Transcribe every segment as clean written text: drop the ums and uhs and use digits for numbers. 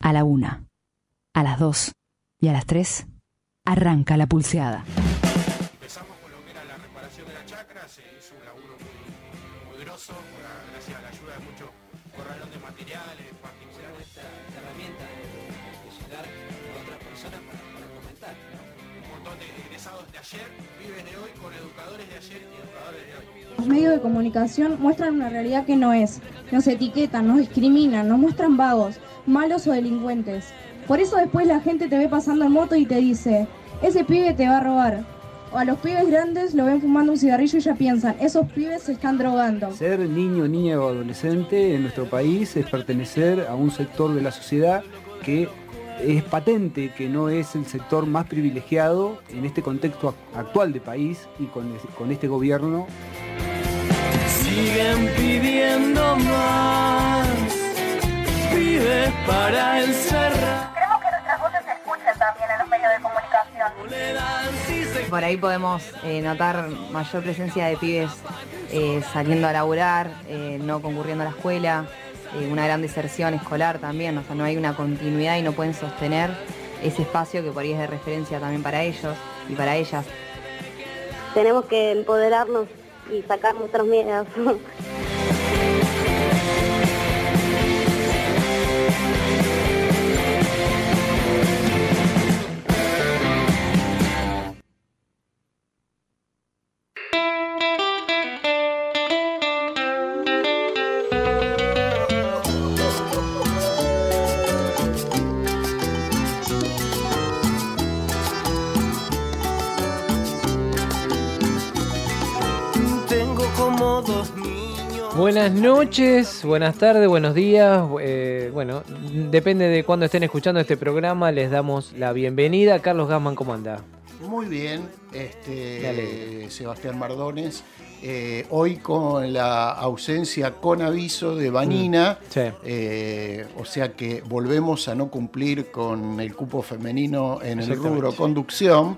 A la 1, a las 2 y a las 3 arranca la pulseada. Empezamos con lo que era la reparación de la chacra, se hizo un laburo muy grosso, gracias a la ayuda de muchos corralones de materiales, particulares. Esta herramienta de llegar a otras personas para comentar, ¿no? Un montón de egresados de ayer viven de hoy con educadores de ayer y educadores de hoy. Los medios de comunicación muestran una realidad que no es. Nos etiquetan, nos discriminan, nos muestran vagos, malos o delincuentes. Por eso después la gente te ve pasando en moto y te dice, ese pibe te va a robar. O a los pibes grandes lo ven fumando un cigarrillo y ya piensan, esos pibes se están drogando. Ser niño, niña o adolescente en nuestro país es pertenecer a un sector de la sociedad que es patente que no es el sector más privilegiado en este contexto actual de país y con este gobierno. Siguen pidiendo más, pibes para encerrar. Queremos que nuestras voces se escuchen también en los medios de comunicación. Por ahí podemos notar mayor presencia de pibes saliendo a laburar, no concurriendo a la escuela, una gran deserción escolar también, o sea, no hay una continuidad y no pueden sostener ese espacio que por ahí es de referencia también para ellos y para ellas. Tenemos que empoderarnos y sacar nuestros miedos. Buenas noches, buenas tardes, buenos días. Bueno, depende de cuándo estén escuchando este programa, les damos la bienvenida. Carlos Gassman, ¿cómo anda? Muy bien, Sebastián Mardones. Hoy con la ausencia con aviso de Vanina, sí. O sea que volvemos a no cumplir con el cupo femenino en el rubro conducción,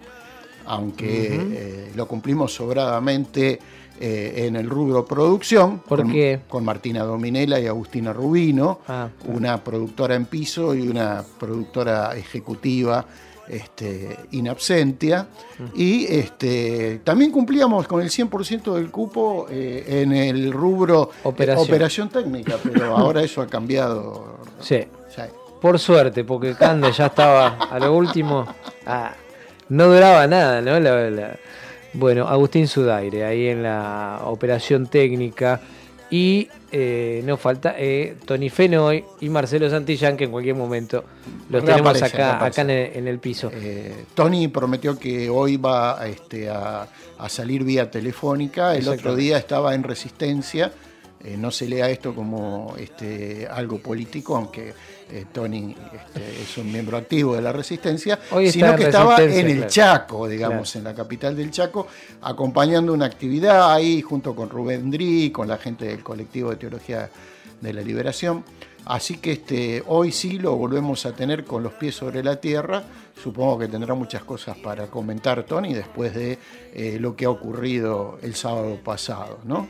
aunque lo cumplimos sobradamente en el rubro producción. ¿Por qué? Con Martina Dominela y Agustina Rubino, una productora en piso y una productora ejecutiva in absentia. Y también cumplíamos con el 100% del cupo en el rubro operación técnica, pero ahora eso ha cambiado. Sí. Por suerte, porque Cande ya estaba a lo último. No duraba nada, ¿no? Bueno, Agustín Sudaire, ahí en la operación técnica. Y nos falta Tony Fenoy y Marcelo Santillán, que en cualquier momento los tenemos acá en el piso. Tony prometió que hoy va a salir vía telefónica. El otro día estaba en Resistencia. No se lea esto como algo político, aunque Tony es un miembro activo de la Resistencia, sino que estaba en el Chaco, digamos, en la capital del Chaco, acompañando una actividad ahí junto con Rubén Drí, con la gente del colectivo de Teología de la Liberación. Así que hoy sí lo volvemos a tener con los pies sobre la tierra. Supongo que tendrá muchas cosas para comentar Tony después de lo que ha ocurrido el sábado pasado, ¿no?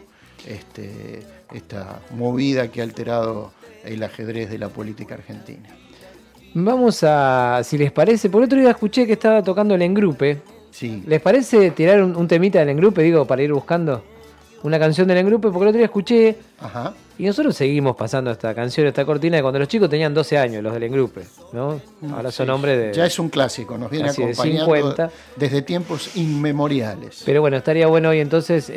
Esta movida que ha alterado el ajedrez de la política argentina. Vamos a, si les parece, por otro día escuché que estaba tocando el Engrupe. Sí. ¿Les parece tirar un temita del Engrupe, digo, para ir buscando una canción del Engrupe? Porque el otro día escuché, y nosotros seguimos pasando esta canción, esta cortina de cuando los chicos tenían 12 años, los del Engrupe, ¿no? Ahora son hombres de... Ya es un clásico, nos viene acompañando 50, desde tiempos inmemoriales. Pero bueno, estaría bueno hoy entonces,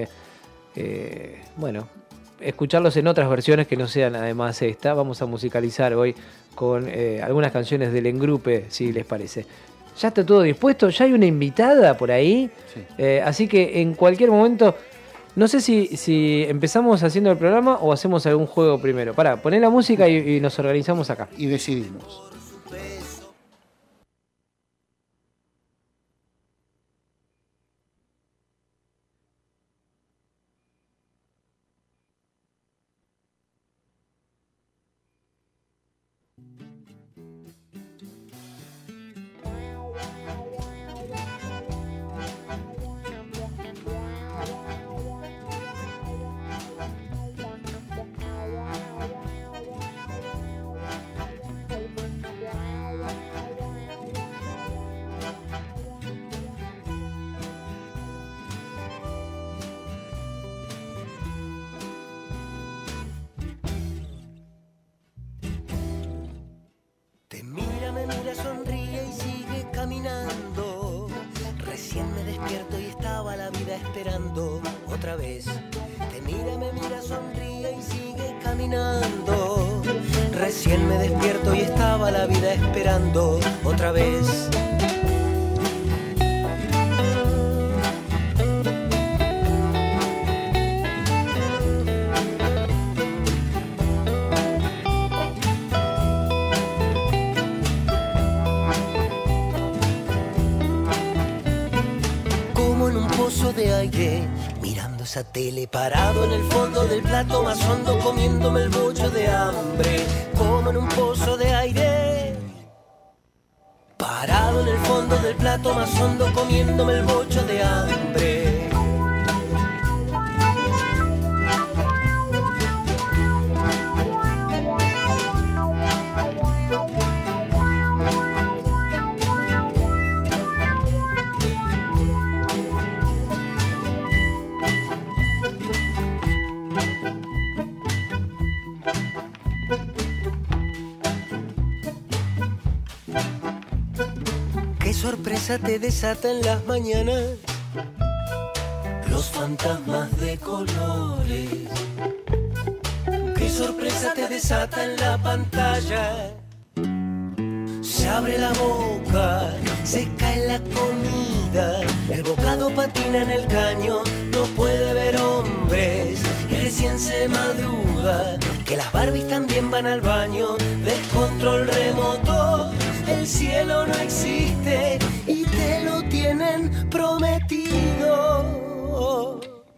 bueno, escucharlos en otras versiones que no sean además esta. Vamos a musicalizar hoy con algunas canciones del Engrupe, si les parece. Ya está todo dispuesto, ya hay una invitada por ahí, así que en cualquier momento, no sé si empezamos haciendo el programa o hacemos algún juego primero. Pará, poné la música y nos organizamos acá. Y decidimos. mira, sonríe y sigue caminando. Recién me despierto y estaba la vida esperando otra vez. Te mira, me mira, sonríe y sigue caminando. Recién me despierto y estaba la vida esperando otra vez. De aire, mirando esa tele, parado en el fondo del plato más hondo, comiéndome el bollo de hambre, como en un pozo de aire. Parado en el fondo del plato más hondo, comiéndome el bollo de hambre. Sorpresa te desata en las mañanas, los fantasmas de colores. Qué sorpresa te desata en la pantalla. Se abre la boca, se cae la comida, el bocado patina en el caño, no puede ver hombres y recién se madruga, que las Barbies también van al baño, descontrol remoto. El cielo no existe y te lo tienen prometido.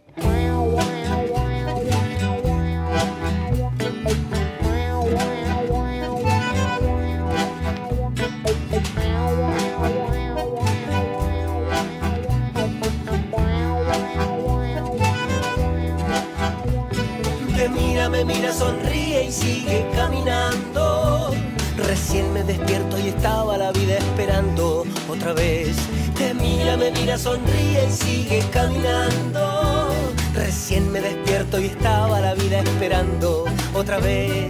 Te mira, me mira, sonríe y sigue caminando. Recién me despierto y estaba la vida esperando otra vez. Te mira, me mira, sonríe y sigue caminando. Recién me despierto y estaba la vida esperando otra vez.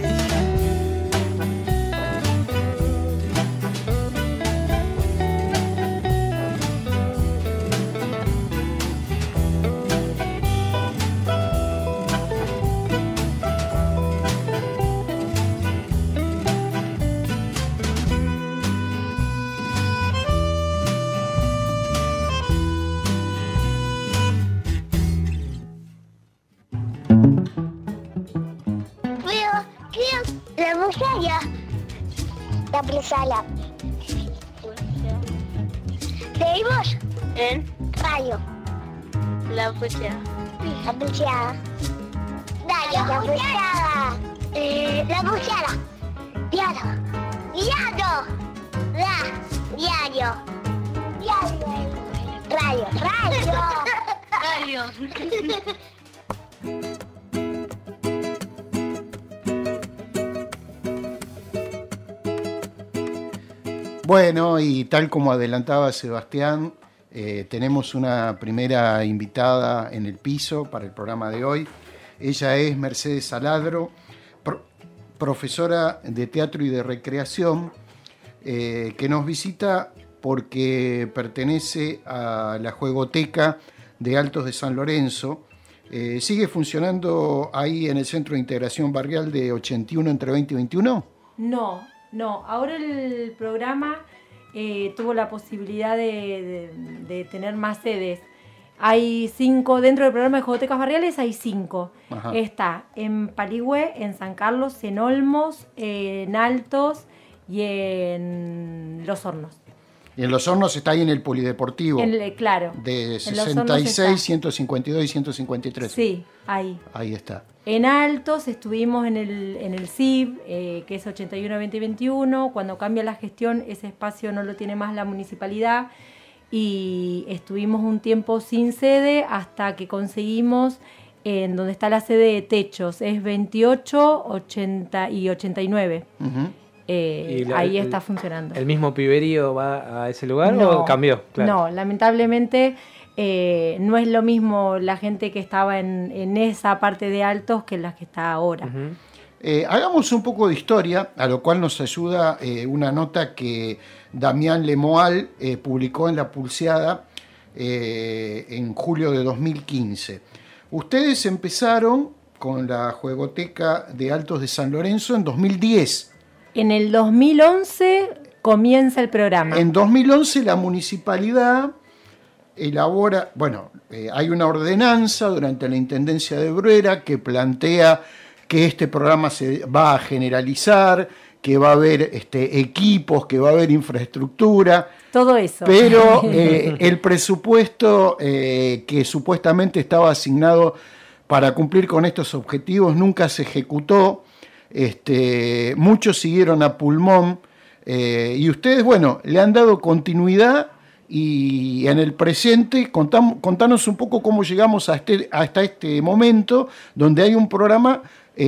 La pulsera. Leímos en radio. La pulsera. La pulsera. Dale, la pulsera. La pulsera. Diario. Diario. Diario. Diario. Radio. Radio. Bueno, y tal como adelantaba Sebastián, tenemos una primera invitada en el piso para el programa de hoy. Ella es Mercedes Saladro, profesora de teatro y de recreación, que nos visita porque pertenece a la Juegoteca de Altos de San Lorenzo. ¿Sigue funcionando ahí en el Centro de Integración Barrial de 81 entre 20 y 21? No, ahora el programa tuvo la posibilidad de tener más sedes. Hay 5, dentro del programa de Juegotecas Barriales hay 5. Ajá. Está en Paligüe, en San Carlos, en Olmos, en Altos y en Los Hornos. Y en Los Hornos está ahí en el Polideportivo. Claro. De 66, 152 y 153. Sí, ahí. Ahí está. En Altos estuvimos en el CIB, que es 81-2021. Cuando cambia la gestión, ese espacio no lo tiene más la municipalidad. Y estuvimos un tiempo sin sede hasta que conseguimos en donde está la sede de Techos. Es 28, 80 y 89. Uh-huh. Ahí está funcionando. ¿El mismo piberío va a ese lugar o cambió? Claro. No, lamentablemente no es lo mismo la gente que estaba en esa parte de Altos que la que está ahora. Uh-huh. Hagamos un poco de historia, a lo cual nos ayuda una nota que Damián Lemoal publicó en La Pulseada en julio de 2015. Ustedes empezaron con la Juegoteca de Altos de San Lorenzo en 2010. En el 2011 comienza el programa. En 2011 la municipalidad elabora, hay una ordenanza durante la Intendencia de Bruera que plantea que este programa se va a generalizar, que va a haber equipos, que va a haber infraestructura. Todo eso. Pero el presupuesto que supuestamente estaba asignado para cumplir con estos objetivos nunca se ejecutó. Muchos siguieron a pulmón y ustedes, le han dado continuidad y en el presente contanos un poco cómo llegamos hasta este momento donde hay un programa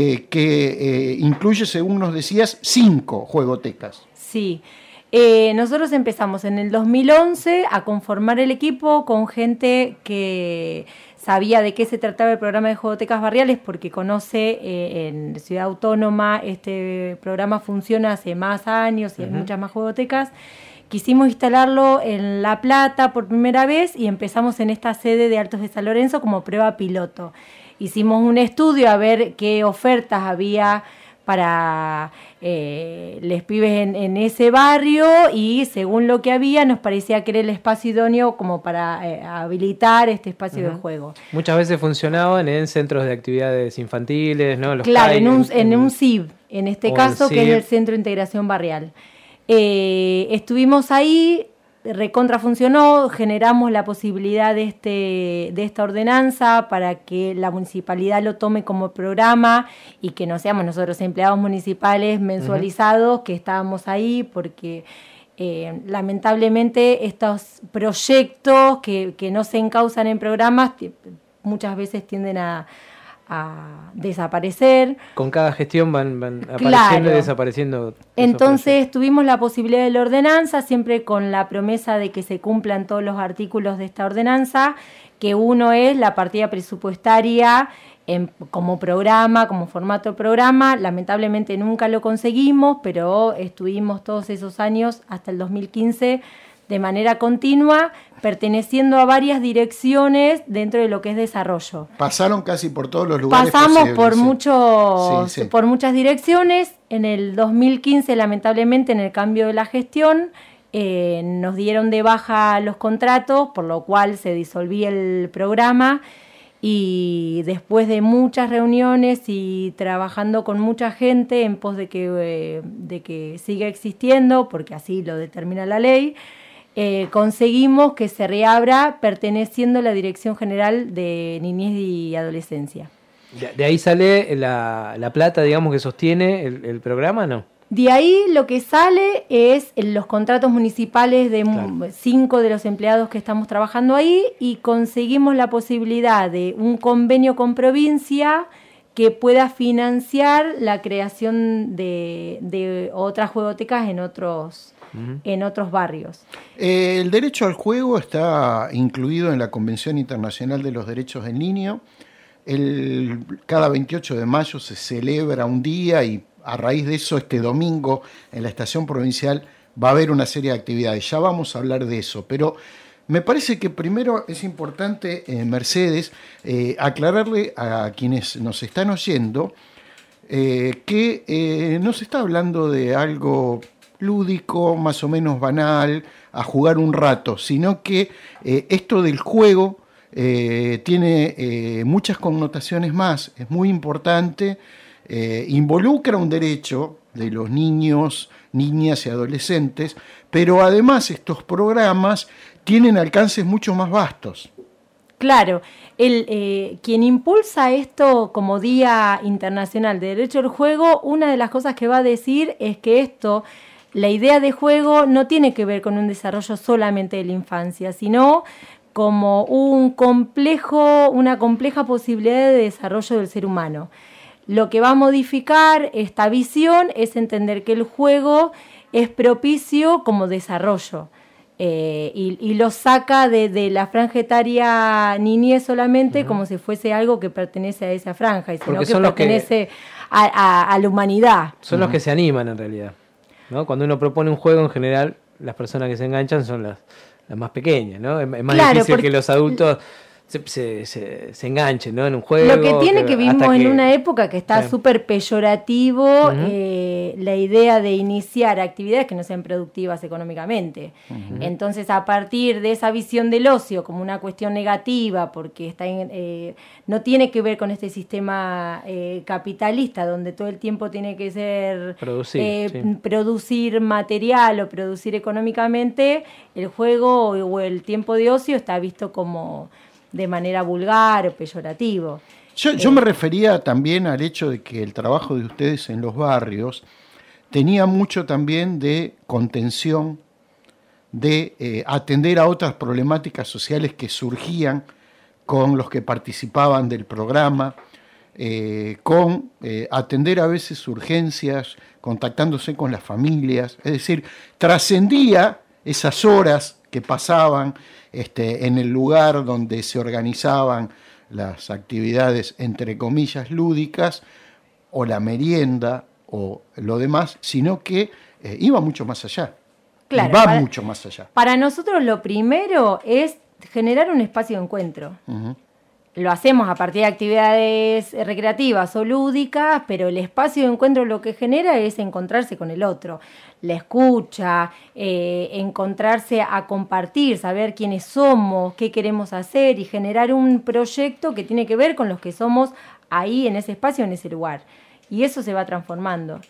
que incluye, según nos decías, 5 juegotecas. Sí, nosotros empezamos en el 2011 a conformar el equipo con gente que sabía de qué se trataba el programa de juegotecas barriales porque conoce en Ciudad Autónoma este programa funciona hace más años y hay muchas más juegotecas. Quisimos instalarlo en La Plata por primera vez y empezamos en esta sede de Altos de San Lorenzo como prueba piloto. Hicimos un estudio a ver qué ofertas había para les pibes en ese barrio y según lo que había nos parecía que era el espacio idóneo como para habilitar este espacio de juego. Muchas veces funcionaban en centros de actividades infantiles, ¿no? Claro, en un CIB, en este caso, que es el Centro de Integración Barrial. Estuvimos ahí, recontra funcionó, generamos la posibilidad de esta ordenanza para que la municipalidad lo tome como programa y que no seamos nosotros empleados municipales mensualizados que estábamos ahí porque lamentablemente estos proyectos que no se encausan en programas muchas veces tienden a desaparecer. Con cada gestión van apareciendo y desapareciendo. Entonces tuvimos la posibilidad de la ordenanza, siempre con la promesa de que se cumplan todos los artículos de esta ordenanza, que uno es la partida presupuestaria como programa, como formato programa. Lamentablemente nunca lo conseguimos, pero estuvimos todos esos años, hasta el 2015, de manera continua, perteneciendo a varias direcciones dentro de lo que es desarrollo. Pasaron casi por todos los lugares. Pasamos por por muchas direcciones. En el 2015, lamentablemente, en el cambio de la gestión, nos dieron de baja los contratos, por lo cual se disolvía el programa. Y después de muchas reuniones y trabajando con mucha gente en pos de que siga existiendo, porque así lo determina la ley, conseguimos que se reabra perteneciendo a la Dirección General de Niñez y Adolescencia. ¿De ahí sale la plata, digamos, que sostiene el programa, no? De ahí lo que sale es los contratos municipales de 5 de los empleados que estamos trabajando ahí y conseguimos la posibilidad de un convenio con provincia que pueda financiar la creación de otras juegotecas en otros barrios. El derecho al juego está incluido en la Convención Internacional de los Derechos del Niño. Cada 28 de mayo se celebra un día y a raíz de eso este domingo en la estación provincial va a haber una serie de actividades. Ya vamos a hablar de eso, pero me parece que primero es importante, Mercedes, aclararle a quienes nos están oyendo que no se está hablando de algo lúdico, más o menos banal, a jugar un rato, sino que esto del juego tiene muchas connotaciones más, es muy importante, involucra un derecho de los niños, niñas y adolescentes, pero además estos programas tienen alcances mucho más vastos. Claro, quien impulsa esto como Día Internacional de Derecho al Juego, una de las cosas que va a decir es que la idea de juego no tiene que ver con un desarrollo solamente de la infancia, sino como una compleja posibilidad de desarrollo del ser humano. Lo que va a modificar esta visión es entender que el juego es propicio como desarrollo. y lo saca de la franja etaria niñez solamente, como si fuese algo que pertenece a esa franja, y sino que pertenece a la humanidad. Son los que se animan en realidad, ¿no? Cuando uno propone un juego, en general, las personas que se enganchan son las más pequeñas, ¿no? Es más difícil que los adultos se enganchen, ¿no? En un juego. Lo que tiene que vimos en una época que está súper peyorativo la idea de iniciar actividades que no sean productivas económicamente. Entonces, a partir de esa visión del ocio como una cuestión negativa, porque está no tiene que ver con este sistema capitalista donde todo el tiempo tiene que ser producir material o producir económicamente, el juego o el tiempo de ocio está visto como de manera vulgar o peyorativo. Yo me refería también al hecho de que el trabajo de ustedes en los barrios tenía mucho también de contención, de atender a otras problemáticas sociales que surgían con los que participaban del programa, con atender a veces urgencias, contactándose con las familias, es decir, trascendía esas horas que pasaban en el lugar donde se organizaban las actividades, entre comillas, lúdicas, o la merienda, o lo demás, sino que iba mucho más allá. Claro, va mucho más allá. Para nosotros lo primero es generar un espacio de encuentro. Lo hacemos a partir de actividades recreativas o lúdicas, pero el espacio de encuentro lo que genera es encontrarse con el otro, la escucha, encontrarse a compartir, saber quiénes somos, qué queremos hacer y generar un proyecto que tiene que ver con los que somos ahí en ese espacio, en ese lugar. Y eso se va transformando.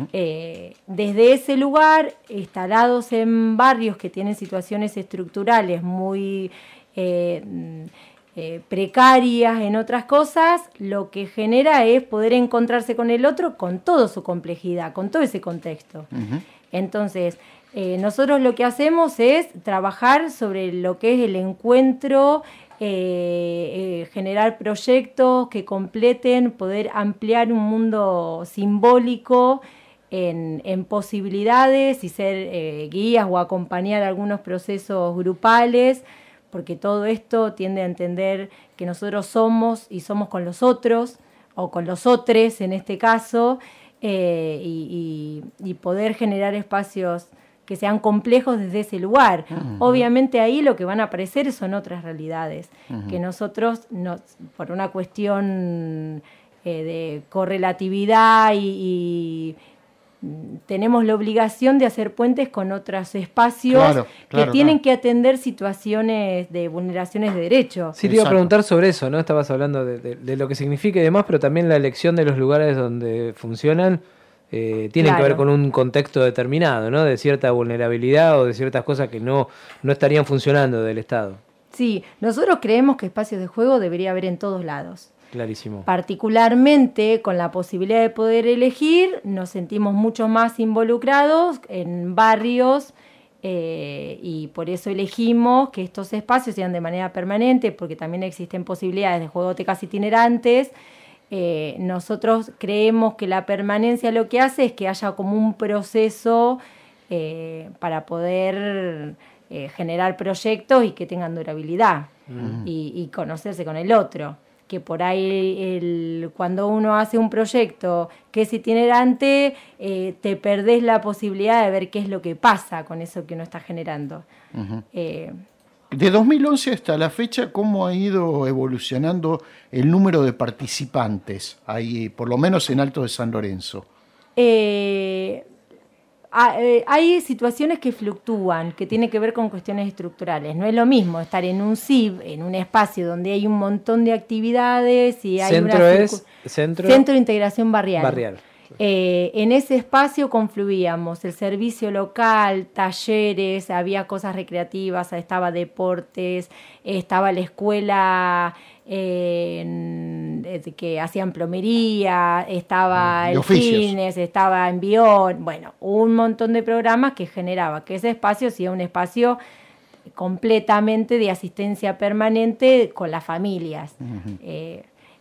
Desde ese lugar, instalados en barrios que tienen situaciones estructurales muy precarias en otras cosas, lo que genera es poder encontrarse con el otro con toda su complejidad, con todo ese contexto. Entonces, nosotros lo que hacemos es trabajar sobre lo que es el encuentro, generar proyectos que completen, poder ampliar un mundo simbólico en posibilidades y ser guías o acompañar algunos procesos grupales, porque todo esto tiende a entender que nosotros somos y somos con los otros, o con los otros en este caso, y poder generar espacios que sean complejos desde ese lugar. Obviamente ahí lo que van a aparecer son otras realidades, que nosotros, por una cuestión de correlatividad y tenemos la obligación de hacer puentes con otros espacios que tienen que atender situaciones de vulneraciones de derechos. Sí, te iba a preguntar sobre eso, ¿no? Estabas hablando de lo que significa y demás, pero también la elección de los lugares donde funcionan tienen que ver con un contexto determinado, ¿no? De cierta vulnerabilidad o de ciertas cosas que no estarían funcionando del Estado. Sí, nosotros creemos que espacios de juego debería haber en todos lados. Clarísimo. Particularmente con la posibilidad de poder elegir, nos sentimos mucho más involucrados en barrios y por eso elegimos que estos espacios sean de manera permanente, porque también existen posibilidades de juegotecas itinerantes. Nosotros creemos que la permanencia lo que hace es que haya como un proceso para poder generar proyectos y que tengan durabilidad y conocerse con el otro. Que por ahí cuando uno hace un proyecto que es itinerante, te perdés la posibilidad de ver qué es lo que pasa con eso que uno está generando. De 2011 hasta la fecha, ¿cómo ha ido evolucionando el número de participantes ahí, por lo menos en Alto de San Lorenzo? Hay situaciones que fluctúan, que tienen que ver con cuestiones estructurales. No es lo mismo estar en un CIB, en un espacio donde hay un montón de actividades y hay Centro de Integración Barrial. En ese espacio confluíamos el servicio local, talleres, había cosas recreativas, estaba deportes, estaba la escuela que hacían plomería, estaba el fitness, estaba Envión, bueno, un montón de programas que generaba que ese espacio sea un espacio completamente de asistencia permanente con las familias.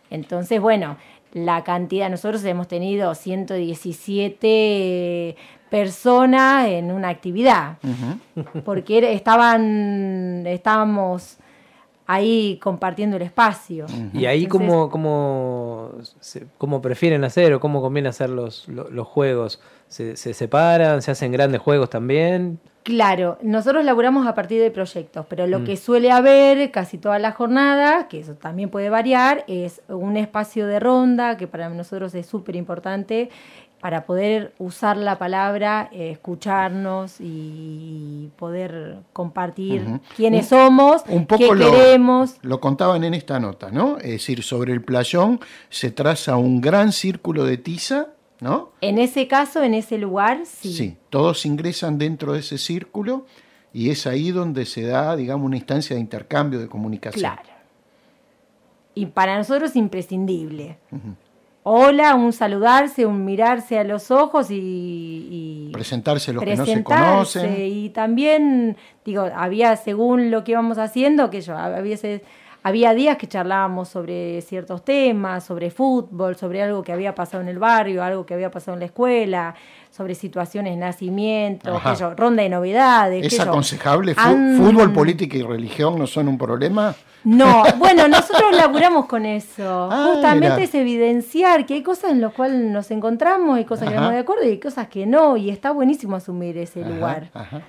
Entonces, bueno, la cantidad, nosotros hemos tenido 117 personas en una actividad, porque estábamos ahí compartiendo el espacio. Y ahí Entonces, cómo prefieren hacer o cómo conviene hacer los juegos. ¿Se separan? ¿Se hacen grandes juegos también? claro, nosotros laburamos a partir de proyectos, pero lo que suele haber casi toda la jornada, que eso también puede variar, es un espacio de ronda, que para nosotros es súper importante, para poder usar la palabra, escucharnos y poder compartir quiénes somos, un qué poco queremos. Lo contaban en esta nota, ¿no? Es decir, sobre el playón se traza un gran círculo de tiza, ¿no? En ese caso, en ese lugar, sí. Sí, todos ingresan dentro de ese círculo y es ahí donde se da, digamos, una instancia de intercambio, de comunicación. Claro. Y para nosotros es imprescindible. Hola, un saludarse, un mirarse a los ojos y presentarse los que no se conocen. Y también, digo, había, según lo que íbamos haciendo, que yo, había días que charlábamos sobre ciertos temas, sobre fútbol, sobre algo que había pasado en el barrio, algo que había pasado en la escuela, sobre situaciones de nacimiento, ronda de novedades. ¿Es aconsejable? ¿Fútbol, política y religión no son un problema? No, bueno, nosotros laburamos con eso. Justamente mira. es evidenciar que hay cosas en las cuales nos encontramos, hay cosas que estamos de acuerdo y hay cosas que no, y está buenísimo asumir ese lugar.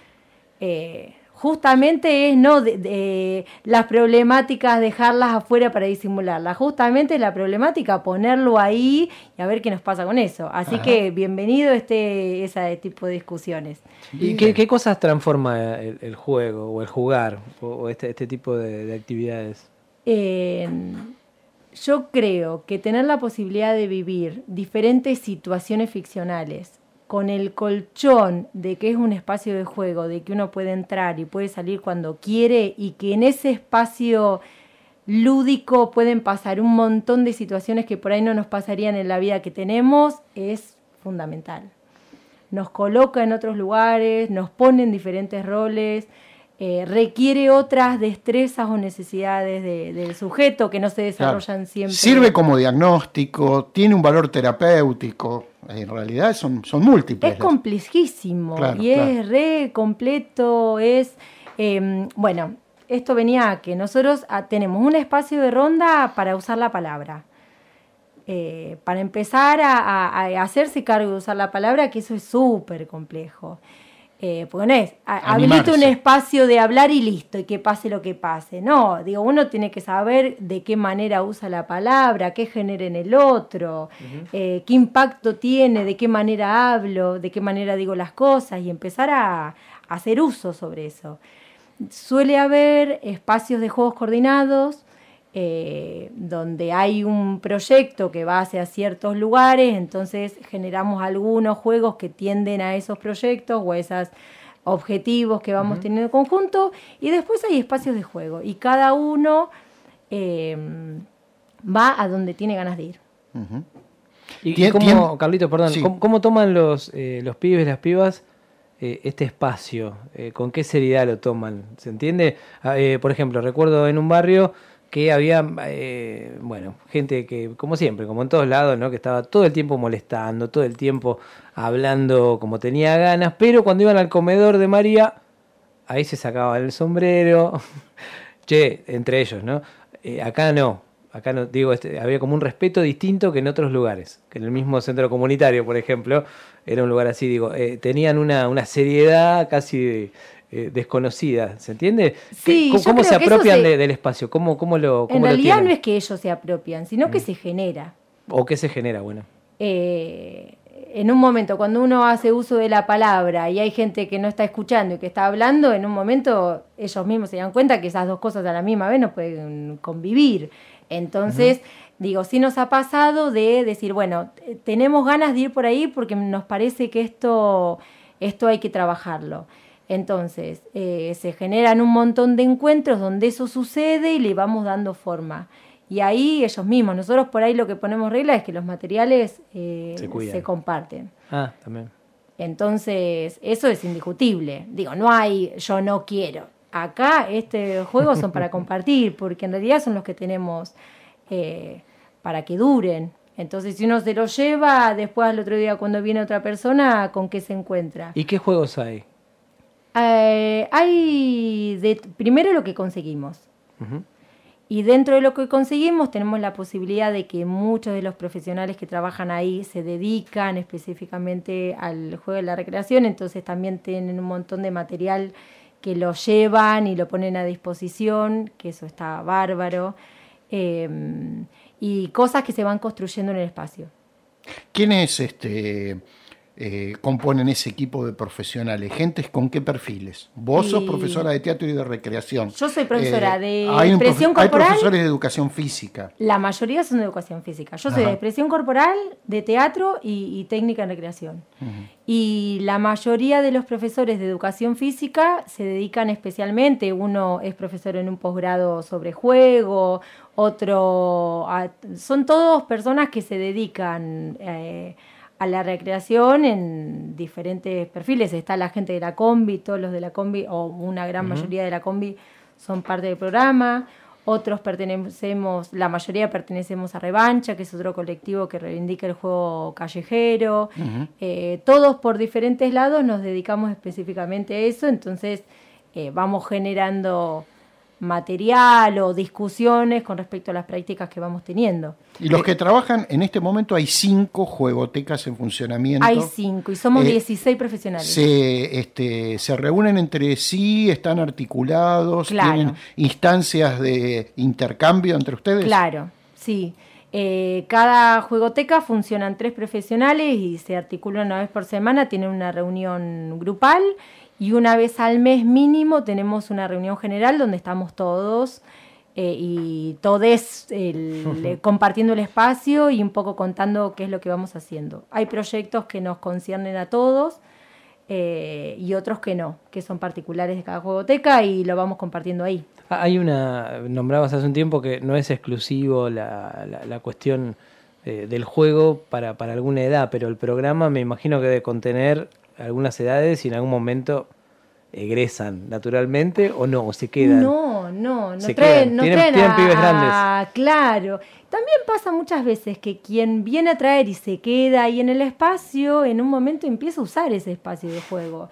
Justamente es no de las problemáticas dejarlas afuera para disimularlas, justamente la problemática ponerlo ahí y a ver qué nos pasa con eso. Así que bienvenido ese tipo de discusiones. ¿Y qué cosas transforma el juego o el jugar o este tipo de actividades? Yo creo que tener la posibilidad de vivir diferentes situaciones ficcionales con el colchón de que es un espacio de juego, de que uno puede entrar y puede salir cuando quiere y que en ese espacio lúdico pueden pasar un montón de situaciones que por ahí no nos pasarían en la vida que tenemos, es fundamental. Nos coloca en otros lugares, nos pone en diferentes roles, requiere otras destrezas o necesidades del sujeto que no se desarrollan siempre. Sirve como diagnóstico, tiene un valor terapéutico. En realidad son múltiples. Es complejísimo y es re completo, bueno, esto venía a que nosotros tenemos un espacio de ronda para usar la palabra. Para empezar a hacerse cargo de usar la palabra, que eso es súper complejo. Porque no es, habilita un espacio de hablar y listo, y que pase lo que pase. No, digo, uno tiene que saber de qué manera usa la palabra, qué genera en el otro, qué impacto tiene, de qué manera hablo, de qué manera digo las cosas, y empezar a hacer uso sobre eso. Suele haber espacios de juegos coordinados, donde hay un proyecto que va hacia ciertos lugares, entonces generamos algunos juegos que tienden a esos proyectos o a esos objetivos que vamos teniendo en conjunto, y después hay espacios de juego y cada uno va a donde tiene ganas de ir. ¿Y cómo, Carlito, perdón, cómo toman los pibes, las pibas este espacio? ¿Con qué seriedad lo toman? ¿Se entiende? Por ejemplo, recuerdo en un barrio que había, gente que, como siempre, como en todos lados, ¿no? Que estaba todo el tiempo molestando, todo el tiempo hablando como tenía ganas, pero cuando iban al comedor de María, ahí se sacaban el sombrero, entre ellos, ¿no? Acá no, digo, había como un respeto distinto que en otros lugares, que en el mismo centro comunitario, por ejemplo, era un lugar así, digo, tenían una seriedad casi desconocida, ¿se entiende? Sí, ¿Cómo se apropian del espacio? ¿Cómo lo en realidad tienen? No es que ellos se apropian, sino que se genera. ¿O qué se genera? Bueno. En un momento, cuando uno hace uso de la palabra y hay gente que no está escuchando y que está hablando, en un momento ellos mismos se dan cuenta que esas dos cosas a la misma vez no pueden convivir. Entonces, digo, sí nos ha pasado de decir, bueno, tenemos ganas de ir por ahí porque nos parece que esto hay que trabajarlo. Entonces, se generan un montón de encuentros donde eso sucede y le vamos dando forma. Y ahí ellos mismos, nosotros por ahí lo que ponemos regla es que los materiales se comparten. Ah, también. Entonces, eso es indiscutible. Digo, no hay yo no quiero. Acá estos juegos son para compartir, porque en realidad son los que tenemos para que duren. Entonces, si uno se lo lleva, después al otro día cuando viene otra persona, ¿con qué se encuentra? ¿Y qué juegos hay? Primero lo que conseguimos. Ujú. Y dentro de lo que conseguimos tenemos la posibilidad de que muchos de los profesionales que trabajan ahí se dedican específicamente al juego de la recreación, entonces también tienen un montón de material que lo llevan y lo ponen a disposición, que eso está bárbaro, y cosas que se van construyendo en el espacio. ¿Quiénes componen ese equipo de profesionales? ¿Gentes con qué perfiles? Vos sos profesora de teatro y de recreación. Yo soy profesora de hay expresión corporal. Hay profesores de educación física. La mayoría son de educación física. Yo soy de expresión corporal, de teatro y técnica en recreación. Uh-huh. Y la mayoría de los profesores de educación física se dedican especialmente, uno es profesor en un posgrado sobre juego, son todos personas que se dedican a la recreación en diferentes perfiles. Está la gente de la combi, todos los de la combi, o una gran mayoría de la combi son parte del programa. Otros la mayoría pertenecemos a Revancha, que es otro colectivo que reivindica el juego callejero. Uh-huh. Todos por diferentes lados nos dedicamos específicamente a eso, entonces vamos generando material o discusiones con respecto a las prácticas que vamos teniendo. Y los que trabajan en este momento, hay 5 juegotecas en funcionamiento. Hay 5 y somos 16 profesionales. Se reúnen entre sí, están articulados, claro. Tienen instancias de intercambio entre ustedes. Claro, sí. Cada juegoteca funcionan 3 profesionales y se articulan una vez por semana, tienen una reunión grupal. Y una vez al mes mínimo tenemos una reunión general donde estamos todos y todes compartiendo el espacio y un poco contando qué es lo que vamos haciendo. Hay proyectos que nos conciernen a todos y otros que no, que son particulares de cada juegoteca y lo vamos compartiendo ahí. Hay nombrabas hace un tiempo que no es exclusivo la cuestión del juego para alguna edad, pero el programa me imagino que debe contener algunas edades y en algún momento egresan naturalmente o no, o se quedan. No tienen pibes grandes. Claro. También pasa muchas veces que quien viene a traer y se queda ahí en el espacio, en un momento empieza a usar ese espacio de juego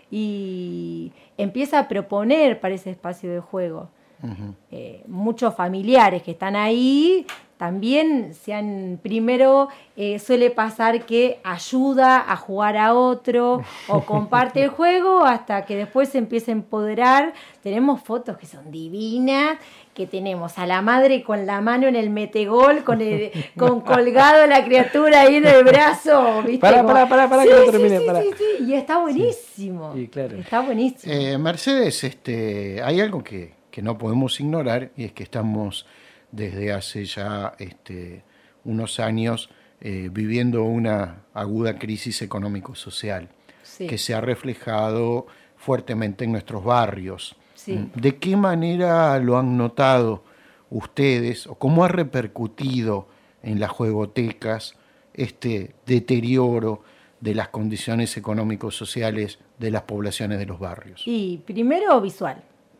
y empieza a proponer para ese espacio de juego. Uh-huh. Muchos familiares que están ahí también primero suele pasar que ayuda a jugar a otro o comparte el juego hasta que después se empieza a empoderar. Tenemos fotos que son divinas, que tenemos a la madre con la mano en el metegol, con colgado la criatura ahí en el brazo, ¿viste? Para sí, que lo termine. Sí, y está buenísimo. Sí, claro. Está buenísimo. Mercedes, hay algo que no podemos ignorar y es que estamos desde hace ya unos años viviendo una aguda crisis económico-social que se ha reflejado fuertemente en nuestros barrios. Sí. ¿De qué manera lo han notado ustedes o cómo ha repercutido en las juegotecas este deterioro de las condiciones económico-sociales de las poblaciones de los barrios? Y primero visual.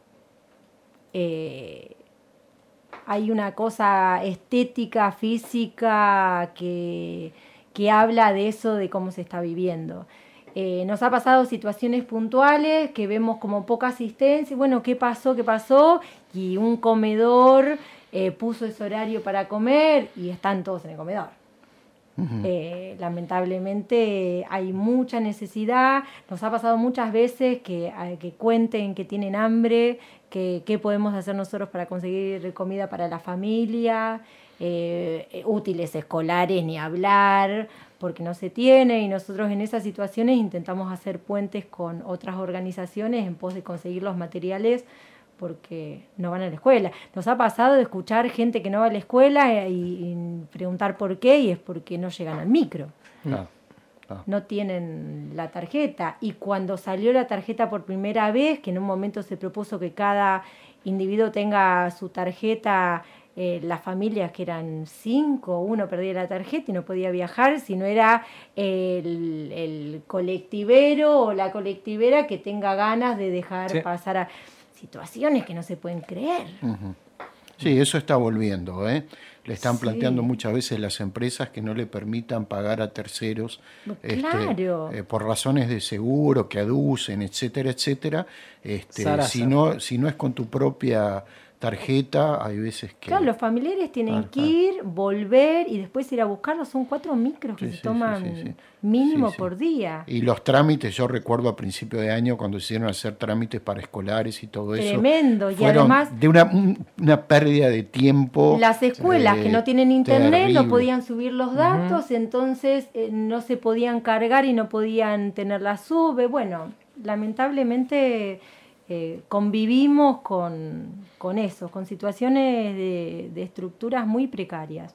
Hay una cosa estética, física, que habla de eso, de cómo se está viviendo. Nos ha pasado situaciones puntuales que vemos como poca asistencia. Bueno, ¿qué pasó? Y un comedor puso ese horario para comer y están todos en el comedor. Uh-huh. Lamentablemente hay mucha necesidad. Nos ha pasado muchas veces que cuenten que tienen hambre, qué podemos hacer nosotros para conseguir comida para la familia, útiles escolares ni hablar, porque no se tiene, y nosotros en esas situaciones intentamos hacer puentes con otras organizaciones en pos de conseguir los materiales porque no van a la escuela. Nos ha pasado de escuchar gente que no va a la escuela y preguntar por qué, y es porque no llegan al micro. No tienen la tarjeta. Y cuando salió la tarjeta por primera vez, que en un momento se propuso que cada individuo tenga su tarjeta, las familias que eran 5, uno perdía la tarjeta y no podía viajar, si no era el colectivero o la colectivera que tenga ganas de dejar pasar a situaciones que no se pueden creer. Uh-huh. Sí, eso está volviendo. le están planteando muchas veces las empresas que no le permitan pagar a terceros por razones de seguro, que aducen, etcétera, etcétera. Si no es con tu propia tarjeta, hay veces que... Claro, los familiares tienen que ir, volver y después ir a buscarlos. Son 4 micros que se toman mínimo por día. Y los trámites, yo recuerdo a principio de año cuando se hicieron hacer trámites para escolares y todo eso. Tremendo. Y fueron además de una pérdida de tiempo. Las escuelas que no tienen internet terrible. no podían subir los datos, entonces no se podían cargar y no podían tener la sube. Bueno, lamentablemente... convivimos con eso, con situaciones de estructuras muy precarias.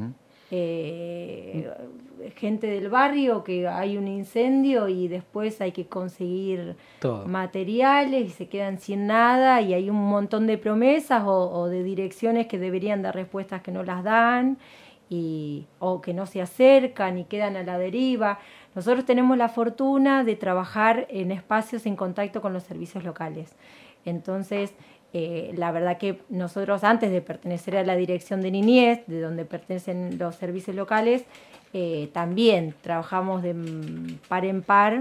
Gente del barrio que hay un incendio y después hay que conseguir materiales y se quedan sin nada y hay un montón de promesas o de direcciones que deberían dar respuestas que no las dan o que no se acercan y quedan a la deriva. Nosotros tenemos la fortuna de trabajar en espacios en contacto con los servicios locales. Entonces, la verdad que nosotros, antes de pertenecer a la dirección de niñez, de donde pertenecen los servicios locales, también trabajamos de par en par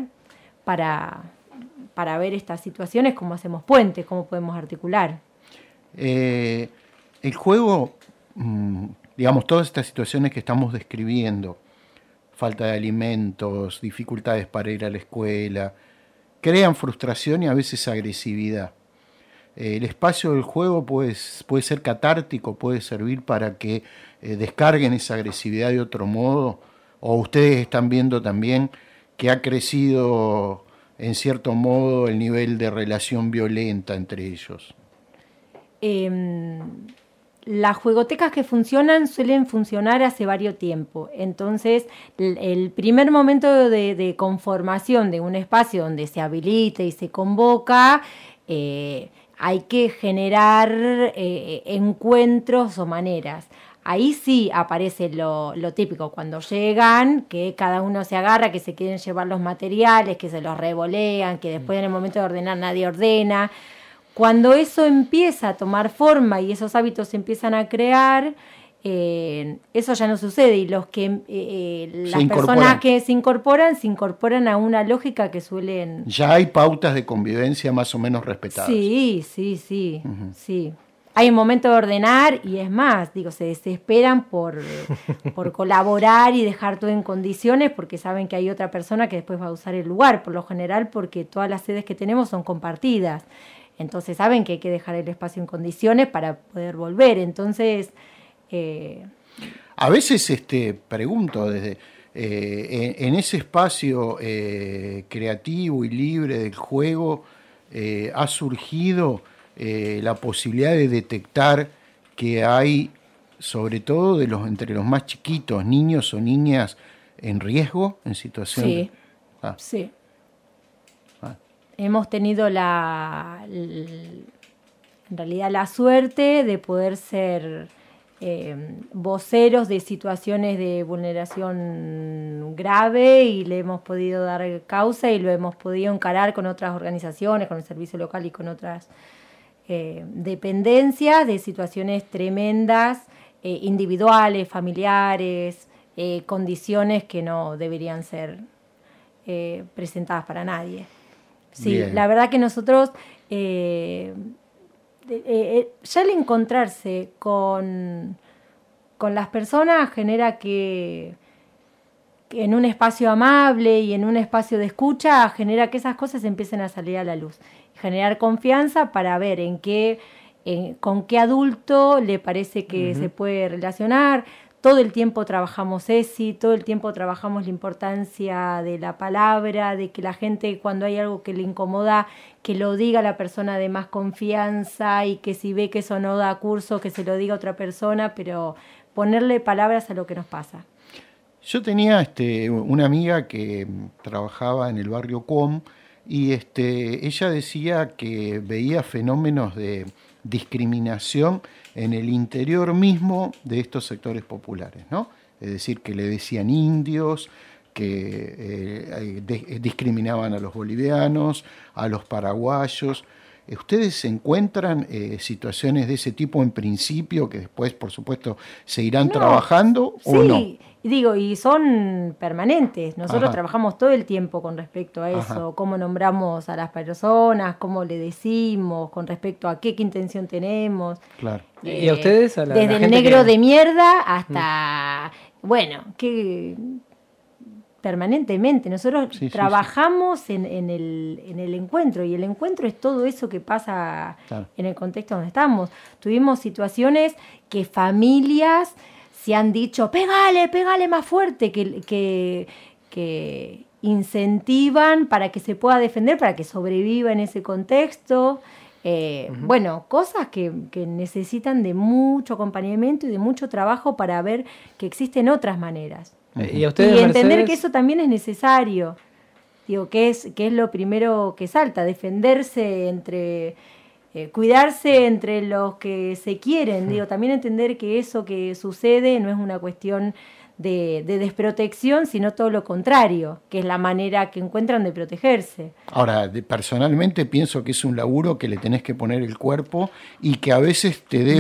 para ver estas situaciones, cómo hacemos puentes, cómo podemos articular. El juego, digamos, todas estas situaciones que estamos describiendo, falta de alimentos, dificultades para ir a la escuela, crean frustración y a veces agresividad. El espacio del juego puede ser catártico, puede servir para que descarguen esa agresividad de otro modo, o ustedes están viendo también que ha crecido en cierto modo el nivel de relación violenta entre ellos. Las juegotecas que funcionan suelen funcionar hace varios tiempos. Entonces, el primer momento de conformación de un espacio donde se habilita y se convoca, hay que generar encuentros o maneras. Ahí sí aparece lo típico, cuando llegan, que cada uno se agarra, que se quieren llevar los materiales, que se los revolean, que después en el momento de ordenar nadie ordena. Cuando eso empieza a tomar forma y esos hábitos se empiezan a crear, eso ya no sucede. Y las personas que se incorporan a una lógica que suelen... Ya hay pautas de convivencia más o menos respetadas. Sí. Sí. Hay un momento de ordenar y es más, se desesperan por colaborar y dejar todo en condiciones porque saben que hay otra persona que después va a usar el lugar, por lo general porque todas las sedes que tenemos son compartidas. Entonces saben que hay que dejar el espacio en condiciones para poder volver. Entonces... A veces pregunto, desde en ese espacio creativo y libre del juego, ha surgido la posibilidad de detectar que hay, sobre todo entre los más chiquitos, niños o niñas en riesgo, en situación sí. Sí. Hemos tenido en realidad la suerte de poder ser voceros de situaciones de vulneración grave y le hemos podido dar causa y lo hemos podido encarar con otras organizaciones, con el servicio local y con otras dependencias de situaciones tremendas, individuales, familiares, condiciones que no deberían ser presentadas para nadie. Sí, bien. La verdad que nosotros ya el encontrarse con las personas genera que en un espacio amable y en un espacio de escucha genera que esas cosas empiecen a salir a la luz. Generar confianza para ver con qué adulto le parece que se puede relacionar. Todo el tiempo trabajamos ESI, todo el tiempo trabajamos la importancia de la palabra, de que la gente cuando hay algo que le incomoda, que lo diga a la persona de más confianza y que si ve que eso no da curso, que se lo diga a otra persona, pero ponerle palabras a lo que nos pasa. Yo tenía una amiga que trabajaba en el barrio Com y ella decía que veía fenómenos de discriminación en el interior mismo de estos sectores populares, ¿no? Es decir, que le decían indios, que discriminaban a los bolivianos, a los paraguayos, ¿Ustedes encuentran situaciones de ese tipo en principio que después, por supuesto, se irán trabajando o no? Sí, digo, y son permanentes. Nosotros Ajá. trabajamos todo el tiempo con respecto a eso, Ajá. cómo nombramos a las personas, cómo le decimos, con respecto a qué intención tenemos. Claro. ¿Y a ustedes? A la Desde el gente negro que- de mierda hasta, bueno, que permanentemente. Nosotros Sí, sí, trabajamos en el encuentro, y el encuentro es todo eso que pasa Claro. en el contexto donde estamos. Tuvimos situaciones que familias se han dicho, pégale más fuerte, que incentivan para que se pueda defender, para que sobreviva en ese contexto. Bueno, cosas que necesitan de mucho acompañamiento y de mucho trabajo para ver que existen otras maneras. ¿Y a ustedes, Y entender Mercedes? que eso también es necesario. Digo, que es lo primero que salta, defenderse entre, cuidarse entre los que se quieren. Digo, también entender que eso que sucede no es una cuestión de desprotección, sino todo lo contrario, que es la manera que encuentran de protegerse. Ahora, personalmente pienso que es un laburo que le tenés que poner el cuerpo y que a veces te debe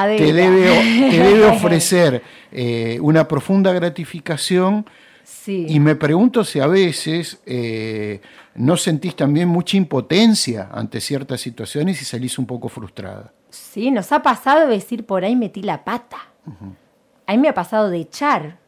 ofrecer una profunda gratificación. Sí. Y me pregunto si a veces no sentís también mucha impotencia ante ciertas situaciones y salís un poco frustrada. Sí, nos ha pasado de decir, por ahí metí la pata. A mí me ha pasado de echar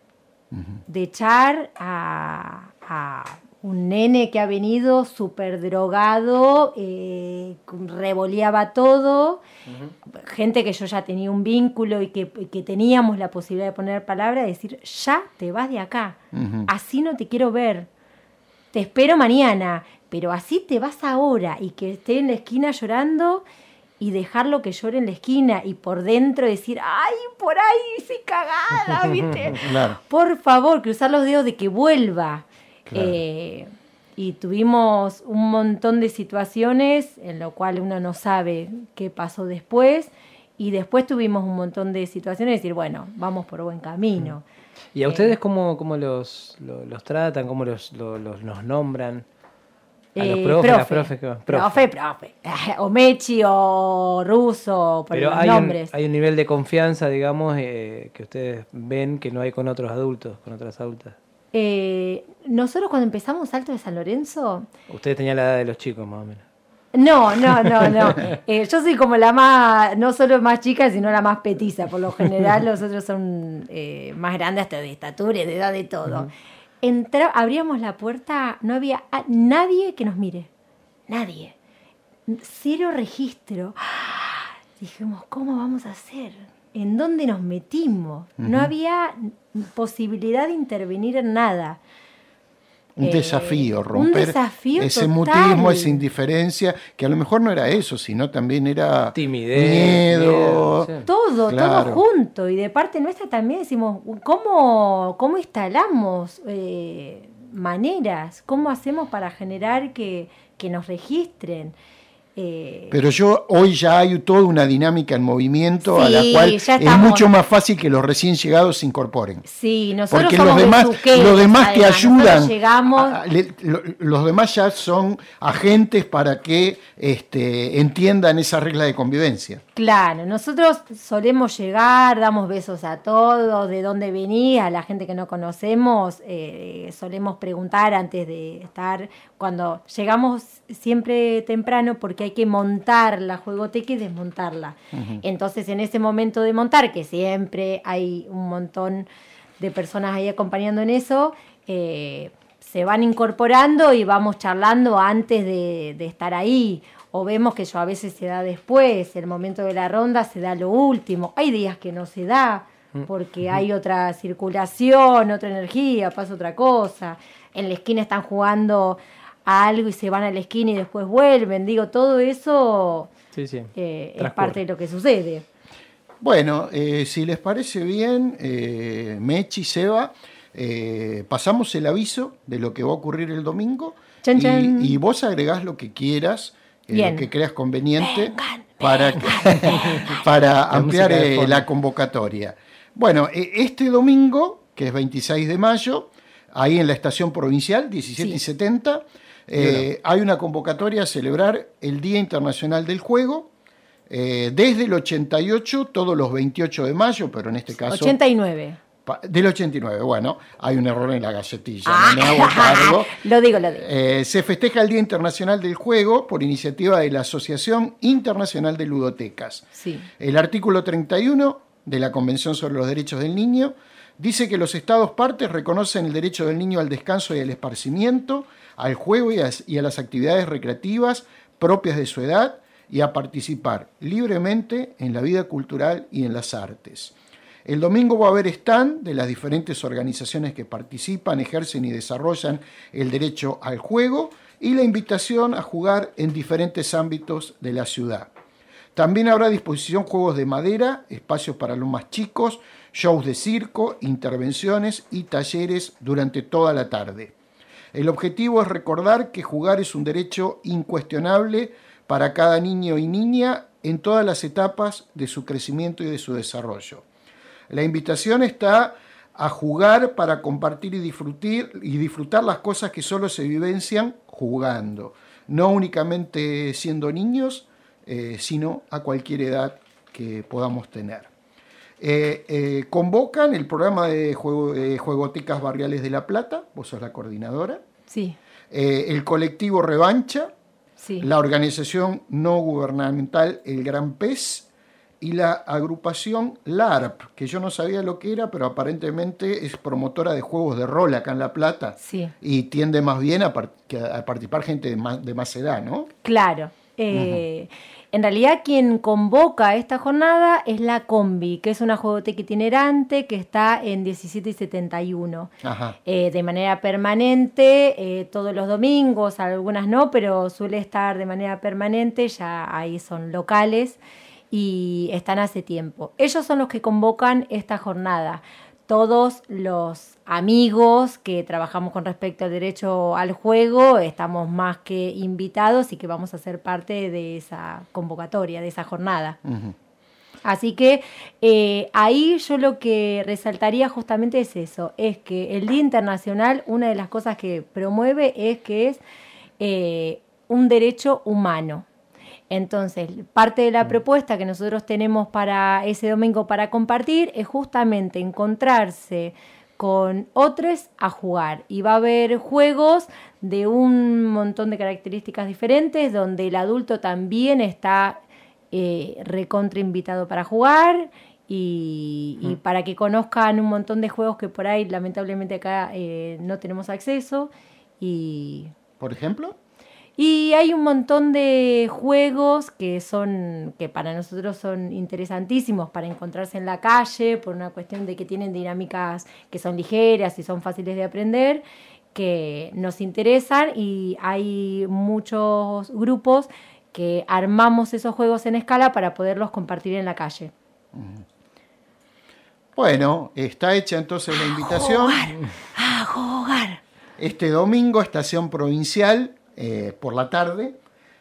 a un nene que ha venido súper drogado, revoleaba todo, gente que yo ya tenía un vínculo y que teníamos la posibilidad de poner palabra, decir, ya te vas de acá, así no te quiero ver, te espero mañana, pero así te vas ahora, y que esté en la esquina llorando y dejarlo que llore en la esquina, y por dentro decir, ay, por ahí sí cagada, ¿viste? Claro. Por favor, cruzar los dedos de que vuelva. Claro. Y tuvimos un montón de situaciones en lo cual uno no sabe qué pasó después, y después tuvimos un montón de situaciones de decir, bueno, vamos por buen camino. ¿Y a ustedes cómo los tratan? ¿Cómo los nombran? A los profes, las profes. Profe. O Mechi o Russo, por Pero los hay nombres. hay un nivel de confianza, digamos, que ustedes ven que no hay con otros adultos, con otras adultas. Nosotros cuando empezamos Alto de San Lorenzo... Ustedes tenían la edad de los chicos, más o menos. No. Yo soy como la más, no solo más chica, sino la más petiza. Por lo general, los otros son más grandes, hasta de estatura, de edad, de todo. Abríamos la puerta, no había nadie que nos mire. Nadie. Cero registro. Dijimos, ¿cómo vamos a hacer? ¿En dónde nos metimos? No había posibilidad de intervenir en nada. Un desafío, romper ese total. mutismo, esa indiferencia, que a lo mejor no era eso, sino también era timidez, miedo. Sí. Todo Claro. junto. Y de parte nuestra también decimos, ¿cómo instalamos maneras? ¿Cómo hacemos para generar que nos registren? Pero hoy ya hay toda una dinámica en movimiento a la Sí, cual ya es estamos. mucho más fácil que los recién llegados se incorporen. Sí, nosotros Porque somos los demás que además. ayudan, Nosotros llegamos, los demás ya son agentes para que entiendan esa regla de convivencia. claro, nosotros solemos llegar, damos besos a todos, de dónde venís, a la gente que no conocemos, solemos preguntar antes de estar, cuando llegamos siempre temprano porque hay que montar la juegoteca y desmontarla. Entonces en ese momento de montar, que siempre hay un montón de personas ahí acompañando en eso, se van incorporando y vamos charlando antes de estar ahí. O vemos que eso a veces se da después, el momento de la ronda se da lo último. Hay días que no se da porque hay otra circulación, otra energía, pasa otra cosa. En la esquina están jugando a algo y se van a la esquina y después vuelven. Digo, todo eso es parte de lo que sucede. Bueno, si les parece bien, Mechi, Seba, pasamos el aviso de lo que va a ocurrir el domingo. Chan, chan. Y vos agregás lo que quieras, Bien. lo que creas conveniente para ampliar música de fondo. la convocatoria. Bueno, este domingo, que es 26 de mayo, ahí en la estación provincial, 17 y 70, Hay una convocatoria a celebrar el Día Internacional del Juego, desde el 88, todos los 28 de mayo, pero en este caso... 89. Del 89, bueno, hay un error en la galletilla, no me hago cargo. Lo digo. Se festeja el Día Internacional del Juego por iniciativa de la Asociación Internacional de Ludotecas. Sí. El artículo 31 de la Convención sobre los Derechos del Niño dice que los Estados partes reconocen el derecho del niño al descanso y al esparcimiento, al juego y a las actividades recreativas propias de su edad, y a participar libremente en la vida cultural y en las artes. El domingo va a haber stand de las diferentes organizaciones que participan, ejercen y desarrollan el derecho al juego y la invitación a jugar en diferentes ámbitos de la ciudad. También habrá a disposición juegos de madera, espacios para los más chicos, shows de circo, intervenciones y talleres durante toda la tarde. El objetivo es recordar que jugar es un derecho incuestionable para cada niño y niña en todas las etapas de su crecimiento y de su desarrollo. La invitación está a jugar para compartir y disfrutar las cosas que solo se vivencian jugando, no únicamente siendo niños, sino a cualquier edad que podamos tener. Convocan el programa de Juegotecas Barriales de La Plata, vos sos la coordinadora. Sí. El colectivo Revancha, sí. La organización no gubernamental El Gran Pez y la agrupación LARP, que yo no sabía lo que era, pero aparentemente es promotora de juegos de rol acá en La Plata. Sí. Y tiende más bien a participar gente de más edad, ¿no? Claro. En realidad quien convoca esta jornada es la Combi, que es una juegoteca itinerante que está en 17 y 71. Ajá. De manera permanente, todos los domingos, algunas no, pero suele estar de manera permanente, ya ahí son locales y están hace tiempo. Ellos son los que convocan esta jornada. Todos los amigos que trabajamos con respecto al derecho al juego estamos más que invitados y que vamos a ser parte de esa convocatoria, de esa jornada. Uh-huh. Así que ahí yo lo que resaltaría justamente es eso, es que el Día Internacional, una de las cosas que promueve es que es un derecho humano. Entonces, parte de la propuesta que nosotros tenemos para ese domingo para compartir es justamente encontrarse con otros a jugar. Y va a haber juegos de un montón de características diferentes, donde el adulto también está recontra invitado para jugar y para que conozcan un montón de juegos que por ahí lamentablemente acá no tenemos acceso. ¿Por ejemplo? Y hay un montón de juegos que para nosotros son interesantísimos para encontrarse en la calle, por una cuestión de que tienen dinámicas que son ligeras y son fáciles de aprender, que nos interesan, y hay muchos grupos que armamos esos juegos en escala para poderlos compartir en la calle. Bueno, está hecha entonces la invitación. ¡A jugar! Este domingo, Estación Provincial, por la tarde,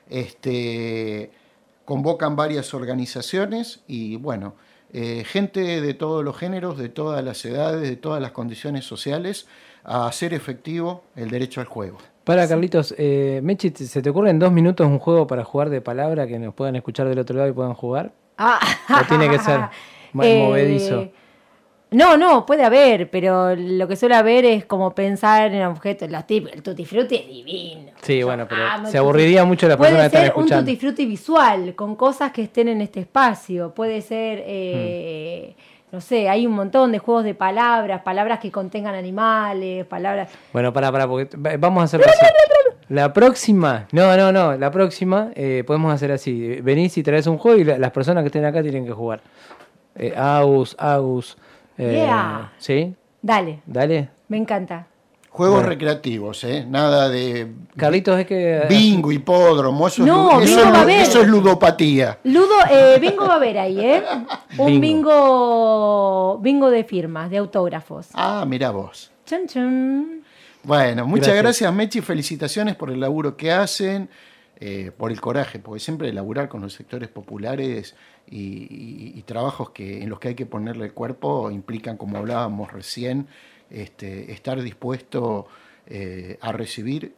convocan varias organizaciones y bueno, gente de todos los géneros, de todas las edades, de todas las condiciones sociales, a hacer efectivo el derecho al juego. Para, Carlitos, Mechi, ¿se te ocurre en 2 minutos un juego para jugar de palabra que nos puedan escuchar del otro lado y puedan jugar? ¿O tiene que ser movedizo? No, puede haber, pero lo que suele haber es como pensar en objetos, los tipos. El Tutti Frutti es divino. Sí, bueno, pero se aburriría mucho la persona que está escuchando. Puede ser un Tutti Frutti visual, con cosas que estén en este espacio. Puede ser, no sé, hay un montón de juegos de palabras que contengan animales, palabras... Bueno, para, porque vamos a hacerlo así. La próxima, la próxima podemos hacer así. Venís y traes un juego y las personas que estén acá tienen que jugar. Agus... Yeah. ¿Sí? Dale. Me encanta. Juegos recreativos, nada de... Carlitos, es que... Bingo, hipódromo, eso es ludopatía. Bingo va a haber ahí, Un bingo de firmas, de autógrafos. Ah, mirá vos. Chun, chun. Bueno, muchas gracias, Mechi. Felicitaciones por el laburo que hacen, por el coraje, porque siempre laburar con los sectores populares y trabajos en los que hay que ponerle el cuerpo implican, como hablábamos recién, estar dispuesto a recibir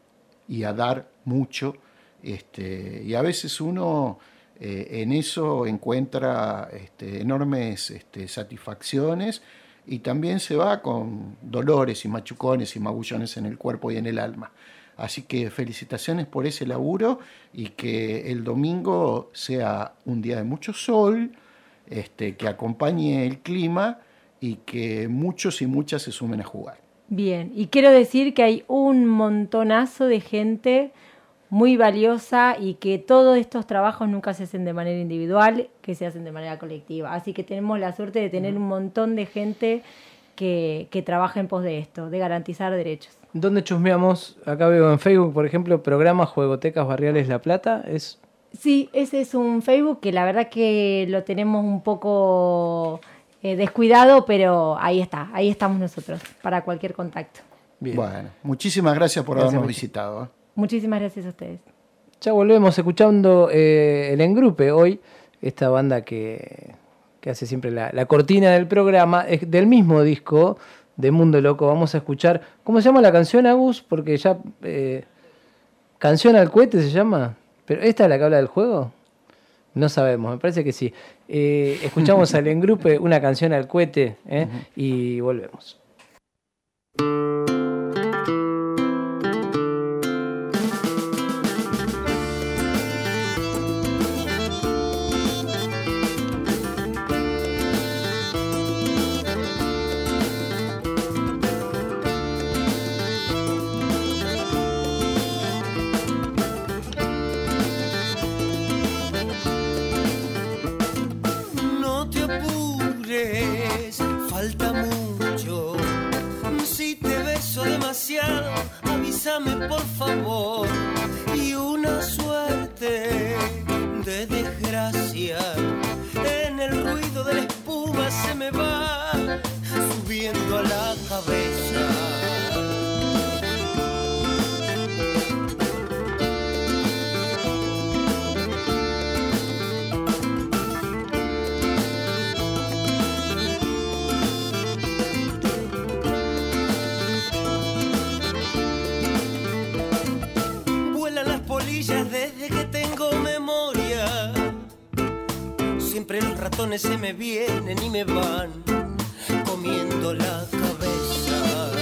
y a dar mucho. Y a veces uno en eso encuentra enormes satisfacciones, y también se va con dolores y machucones y magullones en el cuerpo y en el alma. Así que felicitaciones por ese laburo, y que el domingo sea un día de mucho sol, que acompañe el clima y que muchos y muchas se sumen a jugar. Bien, y quiero decir que hay un montonazo de gente muy valiosa y que todos estos trabajos nunca se hacen de manera individual, que se hacen de manera colectiva. Así que tenemos la suerte de tener un montón de gente que trabaja en pos de esto, de garantizar derechos. ¿Dónde chusmeamos? Acá veo en Facebook, por ejemplo, programa Juegotecas Barriales La Plata. Sí, ese es un Facebook que la verdad que lo tenemos un poco descuidado, pero ahí está, ahí estamos nosotros, para cualquier contacto. Bien. Bueno, muchísimas gracias por habernos visitado. Muchísimas gracias a ustedes. Ya volvemos escuchando el Engrupe hoy, esta banda que hace siempre la cortina del programa, es del mismo disco de Mundo Loco. Vamos a escuchar, ¿cómo se llama la canción, Agus? Porque ya, ¿Canción al cohete se llama? ¿Pero esta es la que habla del juego? No sabemos, me parece que sí. Escuchamos al Engrupe, una canción al cohete, y volvemos. Falta mucho. Si te beso demasiado, avísame por favor. Y una suerte de desgracia, en el ruido de la espuma se me va subiendo a la cabeza. Desde que tengo memoria, siempre los ratones se me vienen y me van comiendo la cabeza.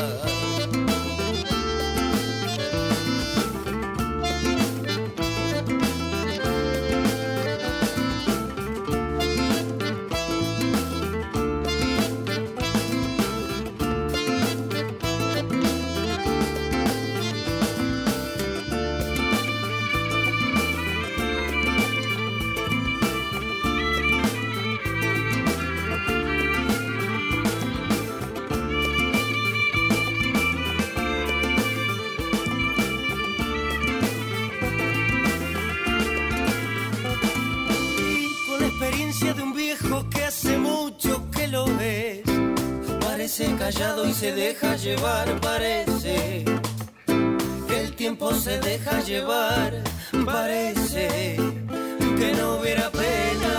De un viejo que hace mucho que lo ves, parece callado y se deja llevar, parece que el tiempo se deja llevar, parece que no hubiera pena.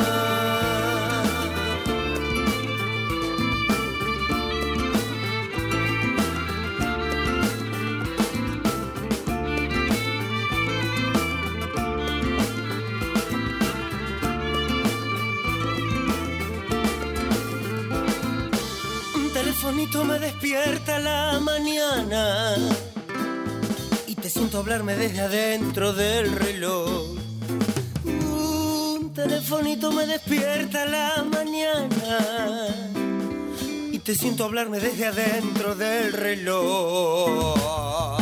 Telefonito me despierta la mañana y te siento hablarme desde adentro del reloj. Un telefonito me despierta la mañana y te siento hablarme desde adentro del reloj.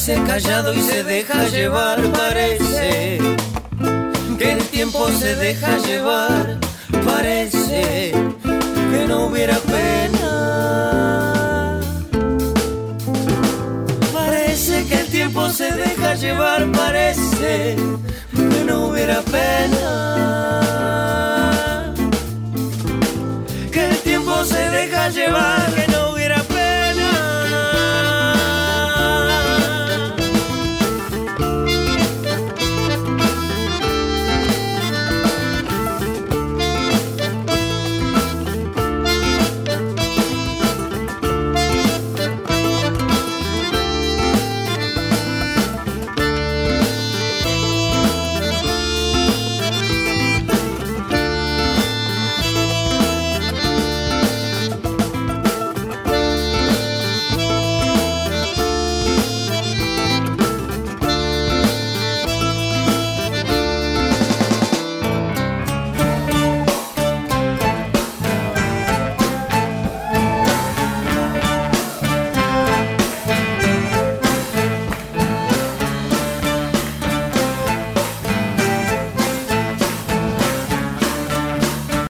Parece callado y se deja llevar, parece que el tiempo se deja llevar, parece que no hubiera pena. Parece que el tiempo se deja llevar, parece